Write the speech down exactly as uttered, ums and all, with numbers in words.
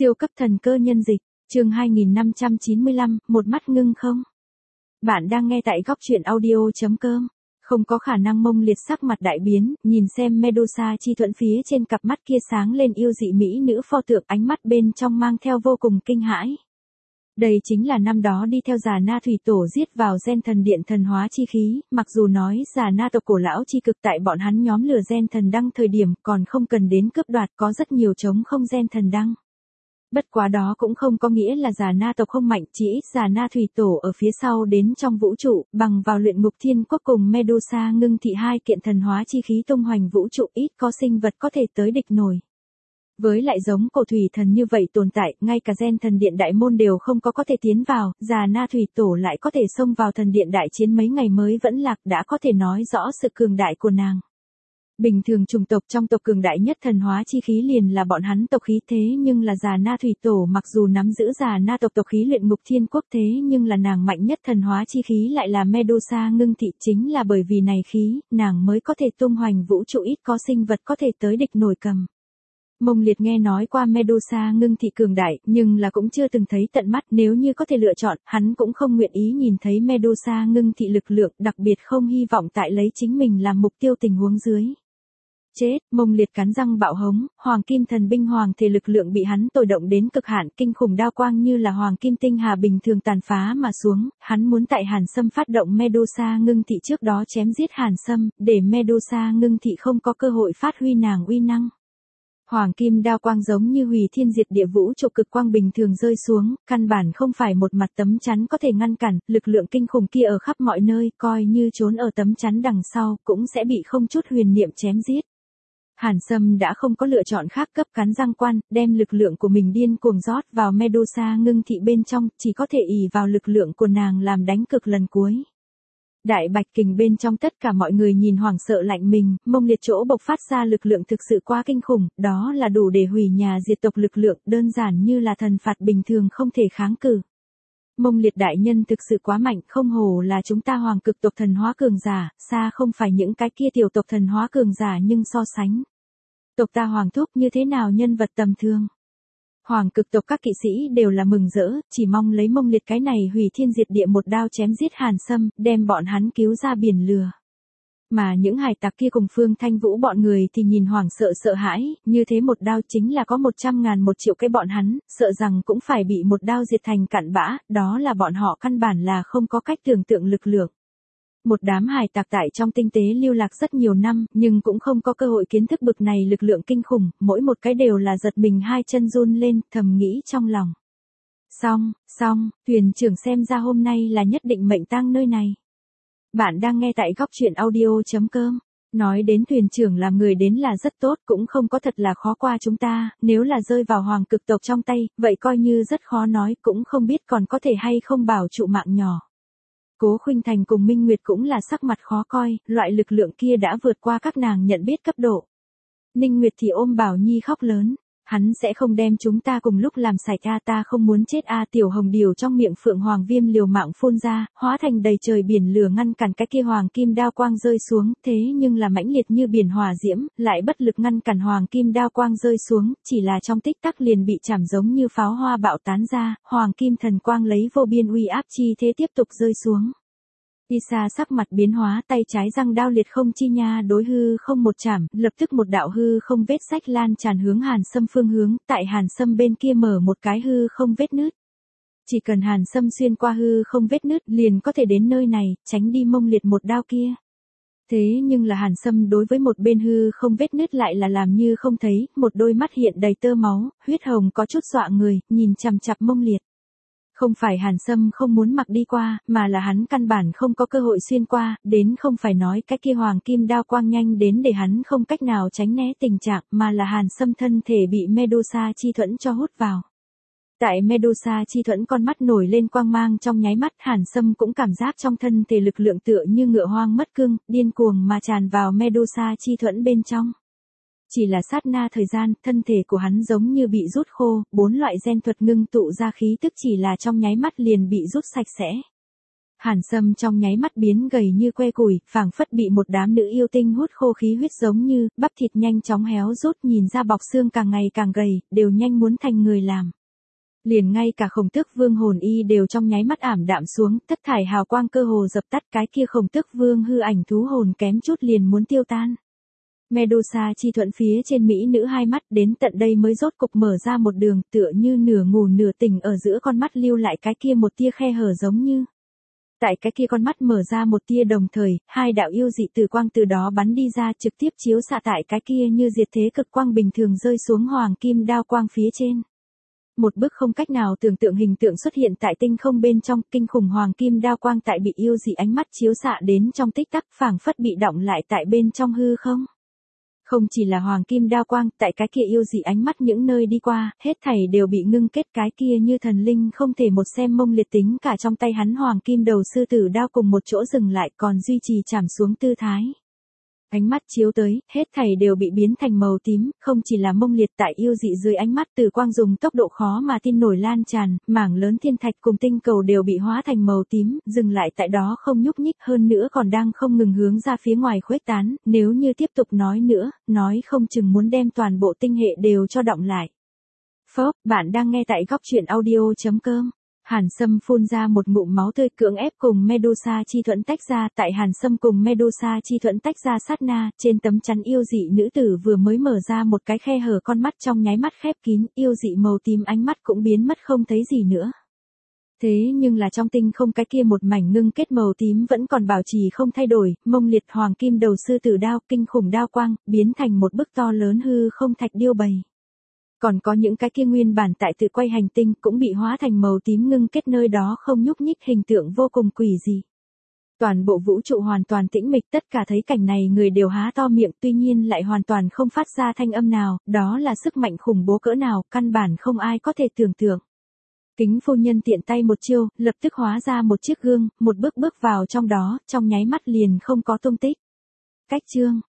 Siêu cấp thần cơ nhân dịch, chương hai nghìn năm trăm chín mươi lăm, một mắt ngưng không? Bạn đang nghe tại góc truyện audio chấm com. Không có khả năng Mông Liệt sắc mặt đại biến, nhìn xem Medusa chi thuẫn phía trên cặp mắt kia sáng lên yêu dị mỹ nữ pho tượng, ánh mắt bên trong mang theo vô cùng kinh hãi. Đây chính là năm đó đi theo Già Na thủy tổ giết vào gen thần điện thần hóa chi khí, mặc dù nói Già Na tộc cổ lão chi cực tại bọn hắn nhóm lửa gen thần đăng thời điểm còn không cần đến cướp đoạt, có rất nhiều chống không gen thần đăng. Bất quá đó cũng không có nghĩa là Già Na tộc không mạnh, chỉ ít Già Na thủy tổ ở phía sau đến trong vũ trụ, bằng vào luyện ngục thiên quốc cùng Medusa ngưng thị hai kiện thần hóa chi khí tung hoành vũ trụ, ít có sinh vật có thể tới địch nổi. Với lại giống cổ thủy thần như vậy tồn tại, ngay cả gen thần điện đại môn đều không có có thể tiến vào, Già Na thủy tổ lại có thể xông vào thần điện đại chiến mấy ngày mới vẫn lạc, đã có thể nói rõ sự cường đại của nàng. Bình thường chủng tộc trong tộc cường đại nhất thần hóa chi khí liền là bọn hắn tộc khí, thế nhưng là Già Na thủy tổ mặc dù nắm giữ Già Na tộc tộc khí luyện ngục thiên quốc, thế nhưng là nàng mạnh nhất thần hóa chi khí lại là Medusa ngưng thị, chính là bởi vì này khí, nàng mới có thể tung hoành vũ trụ, ít có sinh vật có thể tới địch nổi cầm. Mông Liệt nghe nói qua Medusa ngưng thị cường đại, nhưng là cũng chưa từng thấy tận mắt, nếu như có thể lựa chọn, hắn cũng không nguyện ý nhìn thấy Medusa ngưng thị lực lượng, đặc biệt không hy vọng tại lấy chính mình làm mục tiêu tình huống dưới. Chết, Mông Liệt cắn răng bạo hống, hoàng kim thần binh hoàng thể lực lượng bị hắn tồi động đến cực hạn, kinh khủng đao quang như là hoàng kim tinh hà bình thường tàn phá mà xuống, hắn muốn tại Hàn Sâm phát động Medusa ngưng thị trước đó chém giết Hàn Sâm, để Medusa ngưng thị không có cơ hội phát huy nàng uy năng. Hoàng kim đao quang giống như hủy thiên diệt địa vũ trụ cực quang bình thường rơi xuống, căn bản không phải một mặt tấm chắn có thể ngăn cản, lực lượng kinh khủng kia ở khắp mọi nơi, coi như trốn ở tấm chắn đằng sau, cũng sẽ bị không chút huyền niệm chém giết. Hàn Sâm đã không có lựa chọn khác, cấp cắn răng quan, đem lực lượng của mình điên cuồng rót vào Medusa ngưng thị bên trong, chỉ có thể ỷ vào lực lượng của nàng làm đánh cực lần cuối. Đại bạch kình bên trong tất cả mọi người nhìn hoảng sợ lạnh mình, Mông Liệt chỗ bộc phát ra lực lượng thực sự quá kinh khủng, đó là đủ để hủy nhà diệt tộc lực lượng, đơn giản như là thần phạt bình thường không thể kháng cự. Mông Liệt đại nhân thực sự quá mạnh, không hổ là chúng ta hoàng cực tộc thần hóa cường giả, xa không phải những cái kia tiểu tộc thần hóa cường giả nhưng so sánh. Tộc ta hoàng thúc như thế nào nhân vật tầm thường. Hoàng cực tộc các kỵ sĩ đều là mừng rỡ, chỉ mong lấy Mông Liệt cái này hủy thiên diệt địa một đao chém giết Hàn Sâm, đem bọn hắn cứu ra biển lửa. Mà những hải tặc kia cùng Phương Thanh Vũ bọn người thì nhìn hoảng sợ sợ hãi, như thế một đao chính là có một trăm ngàn một triệu cái bọn hắn, sợ rằng cũng phải bị một đao diệt thành cặn bã, đó là bọn họ căn bản là không có cách tưởng tượng lực lượng. Một đám hải tặc tại trong tinh tế lưu lạc rất nhiều năm, nhưng cũng không có cơ hội kiến thức bực này lực lượng kinh khủng, mỗi một cái đều là giật mình hai chân run lên, thầm nghĩ trong lòng. Xong, xong, thuyền trưởng xem ra hôm nay là nhất định mệnh tang nơi này. Bạn đang nghe tại góc truyện audio chấm com. Nói đến thuyền trưởng làm người đến là rất tốt, cũng không có thật là khó qua chúng ta, nếu là rơi vào hoàng cực tộc trong tay, vậy coi như rất khó nói, cũng không biết còn có thể hay không bảo trụ mạng nhỏ. Cố Khuynh Thành cùng Minh Nguyệt cũng là sắc mặt khó coi, loại lực lượng kia đã vượt qua các nàng nhận biết cấp độ. Ninh Nguyệt thì ôm Bảo Nhi khóc lớn, hắn sẽ không đem chúng ta cùng lúc làm sạch a, ta không muốn chết a. Tiểu Hồng Điều trong miệng Phượng Hoàng Viêm liều mạng phun ra, hóa thành đầy trời biển lửa ngăn cản cái kia hoàng kim đao quang rơi xuống, thế nhưng là mãnh liệt như biển hỏa diễm, lại bất lực ngăn cản hoàng kim đao quang rơi xuống, chỉ là trong tích tắc liền bị chảm giống như pháo hoa bạo tán ra, hoàng kim thần quang lấy vô biên uy áp chi thế tiếp tục rơi xuống. Isa sắc mặt biến hóa, tay trái răng đao liệt không chi nha đối hư không một chảm, lập tức một đạo hư không vết rách lan tràn hướng Hàn Sâm phương hướng, tại Hàn Sâm bên kia mở một cái hư không vết nứt. Chỉ cần Hàn Sâm xuyên qua hư không vết nứt liền có thể đến nơi này, tránh đi Mông Liệt một đao kia. Thế nhưng là Hàn Sâm đối với một bên hư không vết nứt lại là làm như không thấy, một đôi mắt hiện đầy tơ máu, huyết hồng có chút dọa người, nhìn chằm chằm Mông Liệt. Không phải Hàn Sâm không muốn mặc đi qua, mà là hắn căn bản không có cơ hội xuyên qua, đến không phải nói cái kia hoàng kim đao quang nhanh đến để hắn không cách nào tránh né tình trạng, mà là Hàn Sâm thân thể bị Medusa chi thuẫn cho hút vào. Tại Medusa chi thuẫn con mắt nổi lên quang mang trong nháy mắt, Hàn Sâm cũng cảm giác trong thân thể lực lượng tựa như ngựa hoang mất cương, điên cuồng mà tràn vào Medusa chi thuẫn bên trong. Chỉ là sát na thời gian, thân thể của hắn giống như bị rút khô, bốn loại gen thuật ngưng tụ ra khí tức chỉ là trong nháy mắt liền bị rút sạch sẽ. Hàn Sâm trong nháy mắt biến gầy như que củi, phảng phất bị một đám nữ yêu tinh hút khô khí huyết giống như, bắp thịt nhanh chóng héo rút nhìn ra bọc xương càng ngày càng gầy, đều nhanh muốn thành người làm. Liền ngay cả Khổng Tước Vương hồn y đều trong nháy mắt ảm đạm xuống, thất thải hào quang cơ hồ dập tắt, cái kia Khổng Tước Vương hư ảnh thú hồn kém chút liền muốn tiêu tan. Medusa chi thuẫn phía trên mỹ nữ hai mắt đến tận đây mới rốt cục mở ra một đường, tựa như nửa ngủ nửa tỉnh, ở giữa con mắt lưu lại cái kia một tia khe hở giống như. Tại cái kia con mắt mở ra một tia đồng thời, hai đạo yêu dị tử quang từ đó bắn đi ra, trực tiếp chiếu xạ tại cái kia như diệt thế cực quang bình thường rơi xuống hoàng kim đao quang phía trên. Một bức không cách nào tưởng tượng hình tượng xuất hiện tại tinh không bên trong, kinh khủng hoàng kim đao quang tại bị yêu dị ánh mắt chiếu xạ đến trong tích tắc, phảng phất bị đọng lại tại bên trong hư không. Không chỉ là hoàng kim đao quang, tại cái kia yêu dị ánh mắt những nơi đi qua, hết thảy đều bị ngưng kết, cái kia như thần linh không thể một xem mông liệt tính cả trong tay hắn hoàng kim đầu sư tử đao cùng một chỗ dừng lại, còn duy trì chạm xuống tư thái. Ánh mắt chiếu tới, hết thảy đều bị biến thành màu tím, không chỉ là mông liệt, tại yêu dị dưới ánh mắt từ quang dùng tốc độ khó mà tin nổi lan tràn, mảng lớn thiên thạch cùng tinh cầu đều bị hóa thành màu tím, dừng lại tại đó không nhúc nhích, hơn nữa còn đang không ngừng hướng ra phía ngoài khuếch tán, nếu như tiếp tục nói nữa, nói không chừng muốn đem toàn bộ tinh hệ đều cho đọng lại. Phốc, bạn đang nghe tại góc truyện audio chấm com. Hàn Sâm phun ra một ngụm máu tươi, cưỡng ép cùng Medusa chi thuẫn tách ra, tại Hàn Sâm cùng Medusa chi thuẫn tách ra sát na, trên tấm chắn yêu dị nữ tử vừa mới mở ra một cái khe hở, con mắt trong nháy mắt khép kín, yêu dị màu tím ánh mắt cũng biến mất không thấy gì nữa. Thế nhưng là trong tinh không cái kia một mảnh ngưng kết màu tím vẫn còn bảo trì không thay đổi, mông liệt hoàng kim đầu sư tử đao, kinh khủng đao quang, biến thành một bức to lớn hư không thạch điêu bày. Còn có những cái kia nguyên bản tại tự quay hành tinh cũng bị hóa thành màu tím ngưng kết, nơi đó không nhúc nhích, hình tượng vô cùng quỷ dị. Toàn bộ vũ trụ hoàn toàn tĩnh mịch, tất cả thấy cảnh này người đều há to miệng, tuy nhiên lại hoàn toàn không phát ra thanh âm nào, đó là sức mạnh khủng bố cỡ nào, căn bản không ai có thể tưởng tượng. Kính phu nhân tiện tay một chiêu, lập tức hóa ra một chiếc gương, một bước bước vào trong đó, trong nháy mắt liền không có tung tích. Cách chương